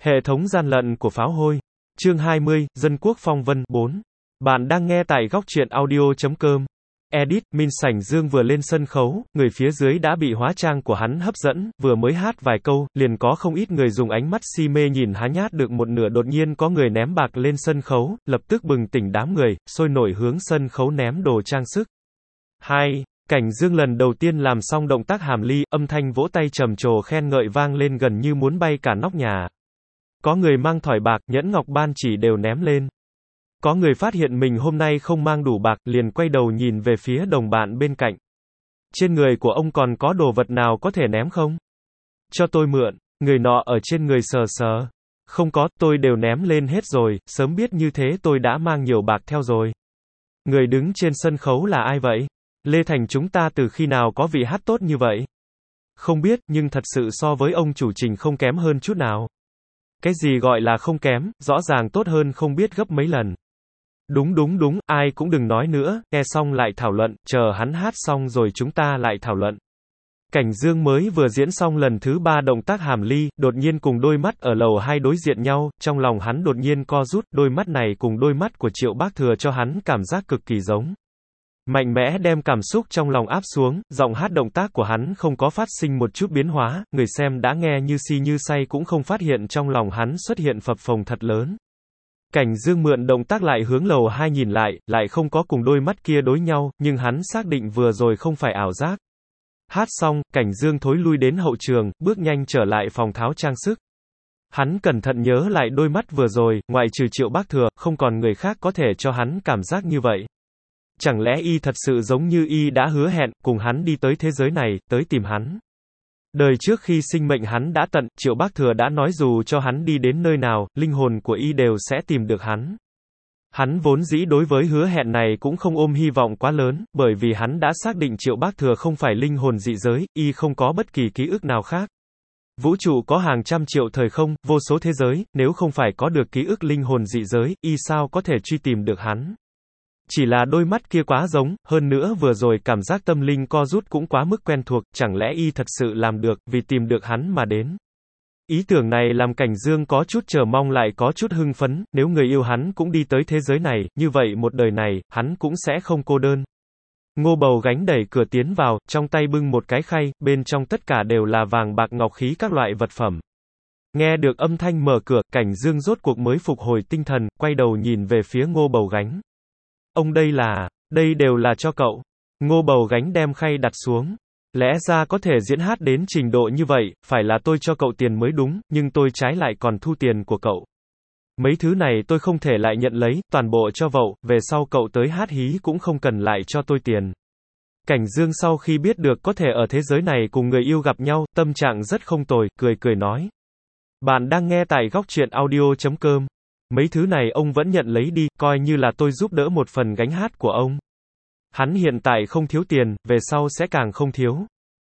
Hệ thống gian lận của pháo hôi. Chương 20, Dân quốc phong vân 4. Bạn đang nghe tại góc truyện audio.com. Edit, Minh Sảnh Dương vừa lên sân khấu, người phía dưới đã bị hóa trang của hắn hấp dẫn, vừa mới hát vài câu, liền có không ít người dùng ánh mắt si mê nhìn há nhát được một nửa, đột nhiên có người ném bạc lên sân khấu, lập tức bừng tỉnh đám người, sôi nổi hướng sân khấu ném đồ trang sức. 2. Cảnh Dương lần đầu tiên làm xong động tác hàm ly, âm thanh vỗ tay trầm trồ khen ngợi vang lên gần như muốn bay cả nóc nhà. Có người mang thỏi bạc, nhẫn ngọc ban chỉ đều ném lên. Có người phát hiện mình hôm nay không mang đủ bạc, liền quay đầu nhìn về phía đồng bạn bên cạnh. Trên người của ông còn có đồ vật nào có thể ném không? Cho tôi mượn. Người nọ ở trên người sờ sờ. Không có, tôi đều ném lên hết rồi, sớm biết như thế tôi đã mang nhiều bạc theo rồi. Người đứng trên sân khấu là ai vậy? Lê Thành chúng ta từ khi nào có vị hát tốt như vậy? Không biết, nhưng thật sự so với ông chủ Trình không kém hơn chút nào. Cái gì gọi là không kém, rõ ràng tốt hơn không biết gấp mấy lần. Đúng, ai cũng đừng nói nữa, nghe xong lại thảo luận, chờ hắn hát xong rồi chúng ta lại thảo luận. Cảnh Dương mới vừa diễn xong lần thứ 3 động tác hàm ly, đột nhiên cùng đôi mắt ở lầu 2 đối diện nhau, trong lòng hắn đột nhiên co rút, đôi mắt này cùng đôi mắt của Triệu Bác Thừa cho hắn cảm giác cực kỳ giống. Mạnh mẽ đem cảm xúc trong lòng áp xuống, giọng hát động tác của hắn không có phát sinh một chút biến hóa, người xem đã nghe như si như say cũng không phát hiện trong lòng hắn xuất hiện phập phồng thật lớn. Cảnh Dương mượn động tác lại hướng lầu 2 nhìn lại không có cùng đôi mắt kia đối nhau, nhưng hắn xác định vừa rồi không phải ảo giác. Hát xong, Cảnh Dương thối lui đến hậu trường, bước nhanh trở lại phòng tháo trang sức. Hắn cẩn thận nhớ lại đôi mắt vừa rồi, ngoại trừ Triệu Bác Thừa, không còn người khác có thể cho hắn cảm giác như vậy. Chẳng lẽ y thật sự giống như y đã hứa hẹn, cùng hắn đi tới thế giới này, tới tìm hắn. Đời trước khi sinh mệnh hắn đã tận, Triệu Bác Thừa đã nói dù cho hắn đi đến nơi nào, linh hồn của y đều sẽ tìm được hắn. Hắn vốn dĩ đối với hứa hẹn này cũng không ôm hy vọng quá lớn, bởi vì hắn đã xác định Triệu Bác Thừa không phải linh hồn dị giới, y không có bất kỳ ký ức nào khác. Vũ trụ có hàng trăm triệu thời không, vô số thế giới, nếu không phải có được ký ức linh hồn dị giới, y sao có thể truy tìm được hắn. Chỉ là đôi mắt kia quá giống, hơn nữa vừa rồi cảm giác tâm linh co rút cũng quá mức quen thuộc, chẳng lẽ y thật sự làm được, vì tìm được hắn mà đến. Ý tưởng này làm Cảnh Dương có chút chờ mong lại có chút hưng phấn, nếu người yêu hắn cũng đi tới thế giới này, như vậy một đời này, hắn cũng sẽ không cô đơn. Ngô Bầu Gánh đẩy cửa tiến vào, trong tay bưng một cái khay, bên trong tất cả đều là vàng bạc ngọc khí các loại vật phẩm. Nghe được âm thanh mở cửa, Cảnh Dương rốt cuộc mới phục hồi tinh thần, quay đầu nhìn về phía Ngô Bầu Gánh. Ông đây đều là cho cậu. Ngô Bầu Gánh đem khay đặt xuống. Lẽ ra có thể diễn hát đến trình độ như vậy, phải là tôi cho cậu tiền mới đúng, nhưng tôi trái lại còn thu tiền của cậu. Mấy thứ này tôi không thể lại nhận lấy, toàn bộ cho vậu, về sau cậu tới hát hí cũng không cần lại cho tôi tiền. Cảnh Dương sau khi biết được có thể ở thế giới này cùng người yêu gặp nhau, tâm trạng rất không tồi, cười nói. Bạn đang nghe tại góc truyện audio.com. Mấy thứ này ông vẫn nhận lấy đi, coi như là tôi giúp đỡ một phần gánh hát của ông. Hắn hiện tại không thiếu tiền, về sau sẽ càng không thiếu.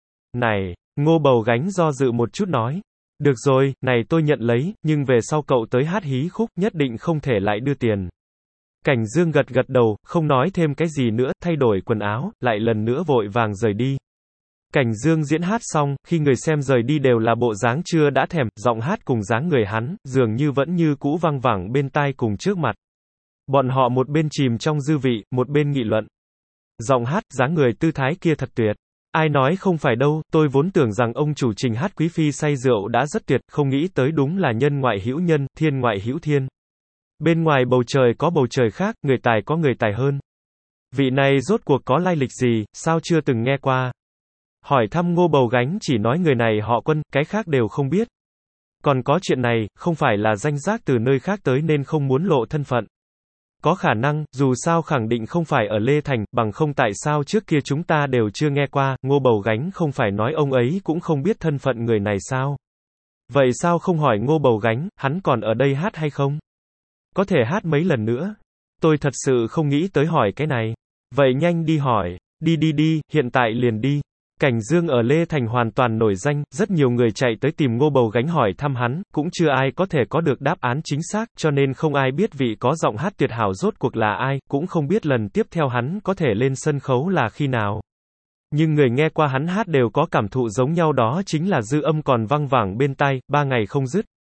Này, Ngô Bầu Gánh do dự một chút nói. Được rồi, này tôi nhận lấy, nhưng về sau cậu tới hát hí khúc, nhất định không thể lại đưa tiền. Cảnh Dương gật đầu, không nói thêm cái gì nữa, thay đổi quần áo, lại lần nữa vội vàng rời đi. Cảnh Dương diễn hát xong, khi người xem rời đi đều là bộ dáng chưa đã thèm, giọng hát cùng dáng người hắn, dường như vẫn như cũ văng vẳng bên tai cùng trước mặt. Bọn họ một bên chìm trong dư vị, một bên nghị luận. Giọng hát, dáng người tư thái kia thật tuyệt. Ai nói không phải đâu, tôi vốn tưởng rằng ông chủ Trình hát quý phi say rượu đã rất tuyệt, không nghĩ tới đúng là nhân ngoại hữu nhân, thiên ngoại hữu thiên. Bên ngoài bầu trời có bầu trời khác, người tài có người tài hơn. Vị này rốt cuộc có lai lịch gì, sao chưa từng nghe qua. Hỏi thăm Ngô Bầu Gánh chỉ nói người này họ Quân, cái khác đều không biết. Còn có chuyện này, không phải là danh giác từ nơi khác tới nên không muốn lộ thân phận. Có khả năng, dù sao khẳng định không phải ở Lê Thành, bằng không tại sao trước kia chúng ta đều chưa nghe qua, Ngô Bầu Gánh không phải nói ông ấy cũng không biết thân phận người này sao. Vậy sao không hỏi Ngô Bầu Gánh, hắn còn ở đây hát hay không? Có thể hát mấy lần nữa. Tôi thật sự không nghĩ tới hỏi cái này. Vậy nhanh đi hỏi, đi, hiện tại liền đi. Cảnh Dương ở Lê Thành hoàn toàn nổi danh, rất nhiều người chạy tới tìm Ngô Bầu Gánh hỏi thăm hắn, cũng chưa ai có thể có được đáp án chính xác, cho nên không ai biết vị có giọng hát tuyệt hảo rốt cuộc là ai, cũng không biết lần tiếp theo hắn có thể lên sân khấu là khi nào. Nhưng người nghe qua hắn hát đều có cảm thụ giống nhau, đó chính là dư âm còn văng vẳng bên tai, 3 ngày không dứt.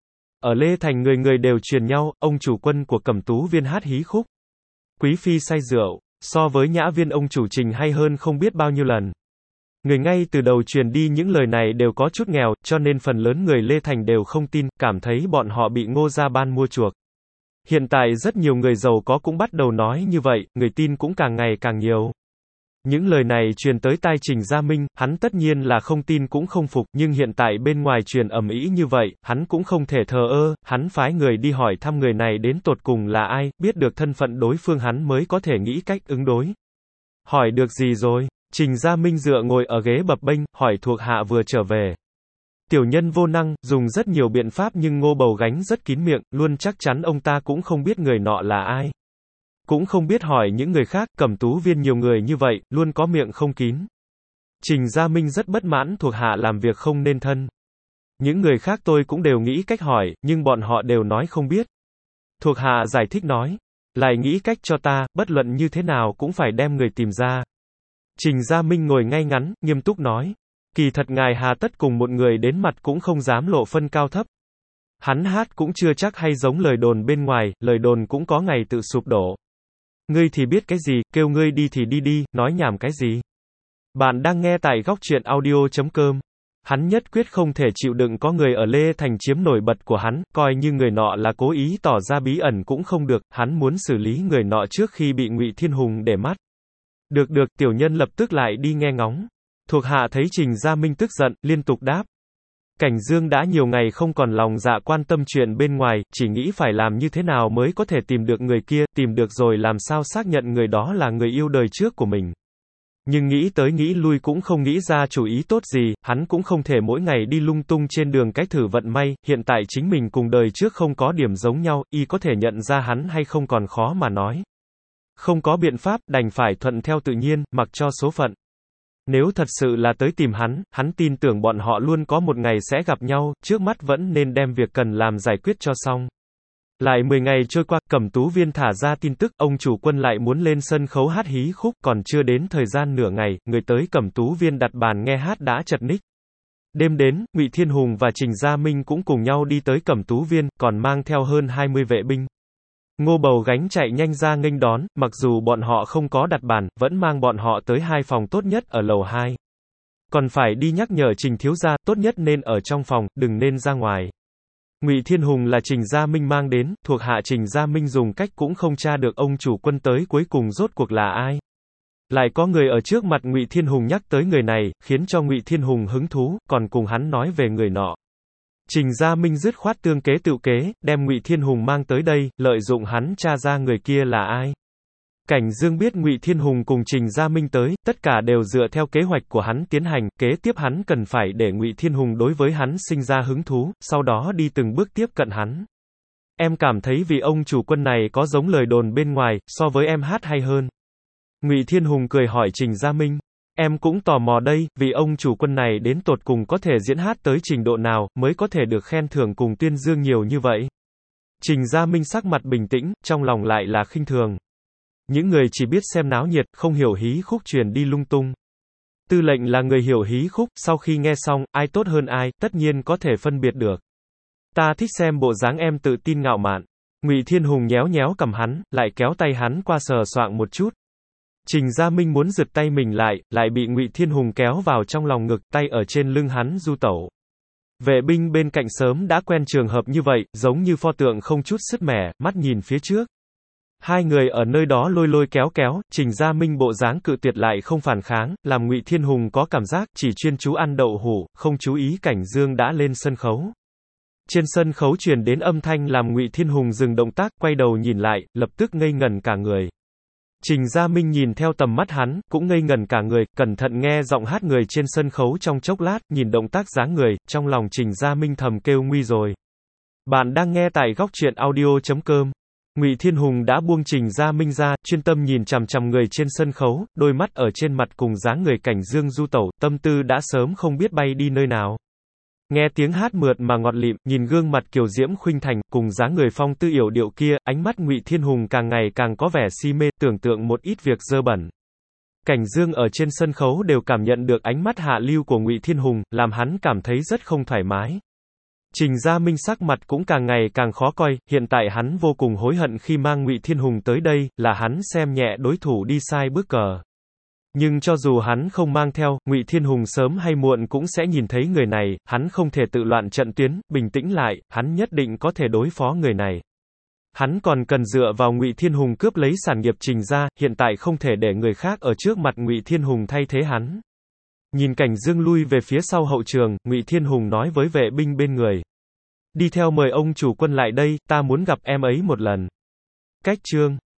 Ở Lê Thành người người đều truyền nhau, ông chủ quân của Cẩm Tú Viên hát hí khúc. Quý phi say rượu, so với Nhã Viên ông chủ Trình hay hơn không biết bao nhiêu lần. Người ngay từ đầu truyền đi những lời này đều có chút nghèo, cho nên phần lớn người Lê Thành đều không tin, cảm thấy bọn họ bị Ngô Gia Ban mua chuộc. Hiện tại rất nhiều người giàu có cũng bắt đầu nói như vậy, người tin cũng càng ngày càng nhiều. Những lời này truyền tới tai Trình Gia Minh, hắn tất nhiên là không tin cũng không phục, nhưng hiện tại bên ngoài truyền ầm ĩ như vậy, hắn cũng không thể thờ ơ, hắn phái người đi hỏi thăm người này đến tột cùng là ai, biết được thân phận đối phương hắn mới có thể nghĩ cách ứng đối. Hỏi được gì rồi? Trình Gia Minh dựa ngồi ở ghế bập bênh, hỏi thuộc hạ vừa trở về. Tiểu nhân vô năng, dùng rất nhiều biện pháp nhưng Ngô Bầu gánh rất kín miệng, luôn chắc chắn ông ta cũng không biết người nọ là ai. Cũng không biết hỏi những người khác, Cẩm Tú Viên nhiều người như vậy, luôn có miệng không kín. Trình Gia Minh rất bất mãn thuộc hạ làm việc không nên thân. Những người khác tôi cũng đều nghĩ cách hỏi, nhưng bọn họ đều nói không biết. Thuộc hạ giải thích nói, lại nghĩ cách cho ta, bất luận như thế nào cũng phải đem người tìm ra. Trình Gia Minh ngồi ngay ngắn, nghiêm túc nói, kỳ thật ngài hà tất cùng một người đến mặt cũng không dám lộ phân cao thấp. Hắn hát cũng chưa chắc hay giống lời đồn bên ngoài, lời đồn cũng có ngày tự sụp đổ. Ngươi thì biết cái gì, kêu ngươi đi thì đi đi, nói nhảm cái gì. Bạn đang nghe tại góc truyện audio.com. Hắn nhất quyết không thể chịu đựng có người ở Lê Thành chiếm nổi bật của hắn, coi như người nọ là cố ý tỏ ra bí ẩn cũng không được, hắn muốn xử lý người nọ trước khi bị Ngụy Thiên Hùng để mắt. Được, tiểu nhân lập tức lại đi nghe ngóng. Thuộc hạ thấy Trình Gia Minh tức giận, liên tục đáp. Cảnh Dương đã nhiều ngày không còn lòng dạ quan tâm chuyện bên ngoài, chỉ nghĩ phải làm như thế nào mới có thể tìm được người kia, tìm được rồi làm sao xác nhận người đó là người yêu đời trước của mình. Nhưng nghĩ tới nghĩ lui cũng không nghĩ ra chủ ý tốt gì, hắn cũng không thể mỗi ngày đi lung tung trên đường cách thử vận may, hiện tại chính mình cùng đời trước không có điểm giống nhau, y có thể nhận ra hắn hay không còn khó mà nói. Không có biện pháp, đành phải thuận theo tự nhiên, mặc cho số phận. Nếu thật sự là tới tìm hắn tin tưởng bọn họ luôn có một ngày sẽ gặp nhau, trước mắt vẫn nên đem việc cần làm giải quyết cho xong. Lại 10 ngày trôi qua, Cẩm Tú Viên thả ra tin tức, ông chủ quân lại muốn lên sân khấu hát hí khúc, còn chưa đến thời gian nửa ngày, người tới Cẩm Tú Viên đặt bàn nghe hát đã chật ních. Đêm đến, Ngụy Thiên Hùng và Trình Gia Minh cũng cùng nhau đi tới Cẩm Tú Viên, còn mang theo hơn 20 vệ binh. Ngô Bầu gánh chạy nhanh ra nghênh đón, mặc dù bọn họ không có đặt bàn, vẫn mang bọn họ tới hai phòng tốt nhất ở lầu 2. Còn phải đi nhắc nhở Trình thiếu gia, tốt nhất nên ở trong phòng, đừng nên ra ngoài. Ngụy Thiên Hùng là Trình Gia Minh mang đến, thuộc hạ Trình Gia Minh dùng cách cũng không tra được ông chủ quân tới cuối cùng rốt cuộc là ai. Lại có người ở trước mặt Ngụy Thiên Hùng nhắc tới người này, khiến cho Ngụy Thiên Hùng hứng thú, còn cùng hắn nói về người nọ. Trình Gia Minh dứt khoát tương kế tự kế, đem Ngụy Thiên Hùng mang tới đây, lợi dụng hắn tra ra người kia là ai. Cảnh Dương biết Ngụy Thiên Hùng cùng Trình Gia Minh tới, tất cả đều dựa theo kế hoạch của hắn tiến hành, kế tiếp hắn cần phải để Ngụy Thiên Hùng đối với hắn sinh ra hứng thú, sau đó đi từng bước tiếp cận hắn. Em cảm thấy vì ông chủ quân này có giống lời đồn bên ngoài, so với em hát hay hơn. Ngụy Thiên Hùng cười hỏi Trình Gia Minh. Em cũng tò mò đây, vì ông chủ quân này đến tột cùng có thể diễn hát tới trình độ nào, mới có thể được khen thưởng cùng tuyên dương nhiều như vậy. Trình Gia Minh sắc mặt bình tĩnh, trong lòng lại là khinh thường. Những người chỉ biết xem náo nhiệt, không hiểu hí khúc truyền đi lung tung. Tư lệnh là người hiểu hí khúc, sau khi nghe xong, ai tốt hơn ai, tất nhiên có thể phân biệt được. Ta thích xem bộ dáng em tự tin ngạo mạn. Ngụy Thiên Hùng nhéo nhéo cầm hắn, lại kéo tay hắn qua sờ soạng một chút. Trình Gia Minh muốn giật tay mình lại bị Ngụy Thiên Hùng kéo vào trong lòng ngực, tay ở trên lưng hắn du tẩu. Vệ binh bên cạnh sớm đã quen trường hợp như vậy, giống như pho tượng không chút sứt mẻ, mắt nhìn phía trước. Hai người ở nơi đó lôi lôi kéo kéo, Trình Gia Minh bộ dáng cự tuyệt lại không phản kháng, làm Ngụy Thiên Hùng có cảm giác chỉ chuyên chú ăn đậu hũ, không chú ý Cảnh Dương đã lên sân khấu. Trên sân khấu truyền đến âm thanh làm Ngụy Thiên Hùng dừng động tác, quay đầu nhìn lại, lập tức ngây ngẩn cả người. Trình Gia Minh nhìn theo tầm mắt hắn, cũng ngây ngẩn cả người, cẩn thận nghe giọng hát người trên sân khấu trong chốc lát, nhìn động tác dáng người, trong lòng Trình Gia Minh thầm kêu nguy rồi. Bạn đang nghe tại góc truyện audio.com. Ngụy Thiên Hùng đã buông Trình Gia Minh ra, chuyên tâm nhìn chằm chằm người trên sân khấu, đôi mắt ở trên mặt cùng dáng người Cảnh Dương du tẩu, tâm tư đã sớm không biết bay đi nơi nào. Nghe tiếng hát mượt mà ngọt lịm, nhìn gương mặt kiều diễm khuynh thành, cùng dáng người phong tư yểu điệu kia, ánh mắt Ngụy Thiên Hùng càng ngày càng có vẻ si mê, tưởng tượng một ít việc dơ bẩn. Cảnh Dương ở trên sân khấu đều cảm nhận được ánh mắt hạ lưu của Ngụy Thiên Hùng, làm hắn cảm thấy rất không thoải mái. Trình Gia Minh sắc mặt cũng càng ngày càng khó coi, hiện tại hắn vô cùng hối hận khi mang Ngụy Thiên Hùng tới đây, là hắn xem nhẹ đối thủ đi sai bước cờ. Nhưng cho dù hắn không mang theo, Ngụy Thiên Hùng sớm hay muộn cũng sẽ nhìn thấy người này, hắn không thể tự loạn trận tuyến, bình tĩnh lại, hắn nhất định có thể đối phó người này. Hắn còn cần dựa vào Ngụy Thiên Hùng cướp lấy sản nghiệp Trình gia, hiện tại không thể để người khác ở trước mặt Ngụy Thiên Hùng thay thế hắn. Nhìn Cảnh Dương lui về phía sau hậu trường, Ngụy Thiên Hùng nói với vệ binh bên người. Đi theo mời ông chủ quân lại đây, ta muốn gặp em ấy một lần. Cách chương